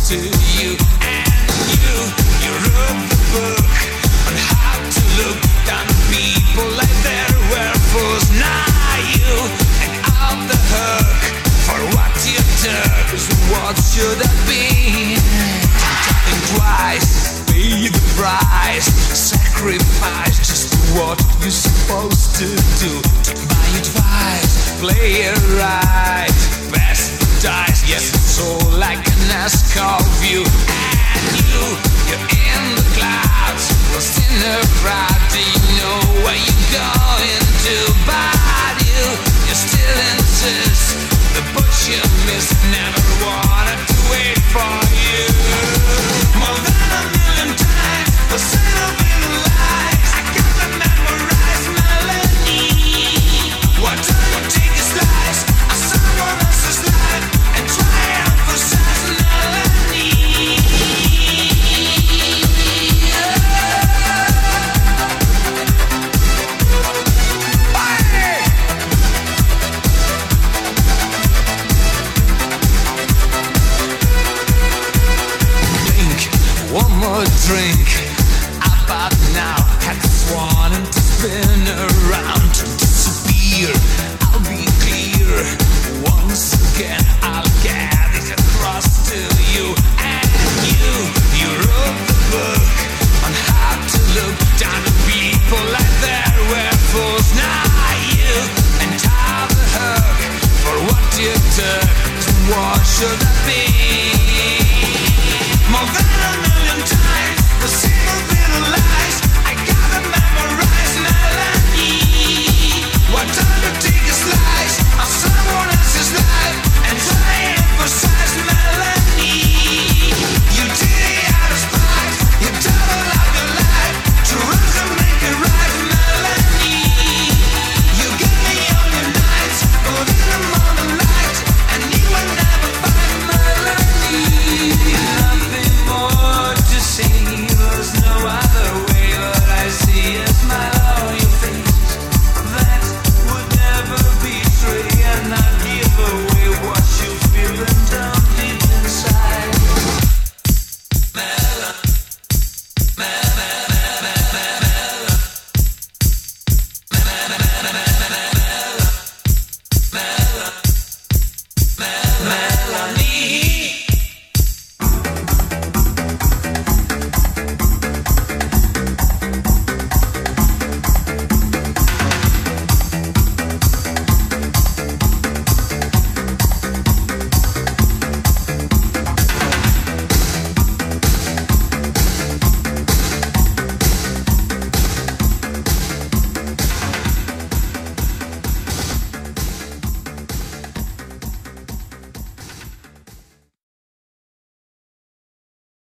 to you. And you wrote the book on how to look down on people like they were fools. Now you and out the hook for what you took. So what should I be? Think twice, pay the price, sacrifice just what you're supposed to do. Take my advice, play it right, pass the dice. Yes, it's all I can ask of you. And you're in the clouds, lost in a crowd. Do you know where you're going to? But you still insist. The bush you missed, never wanted to wait for you. More than a million times, the sound of in the lights. I got the memorized melody. Why don't you take a slice of someone else's life and try to emphasize melody? One more drink, about now. Had this wanting to spin around, to disappear. I'll be clear. Once again, I'll get it across to you. And you wrote the book on how to look down on people like they were fools. Now you and tie the hook for what you took. So what should I be?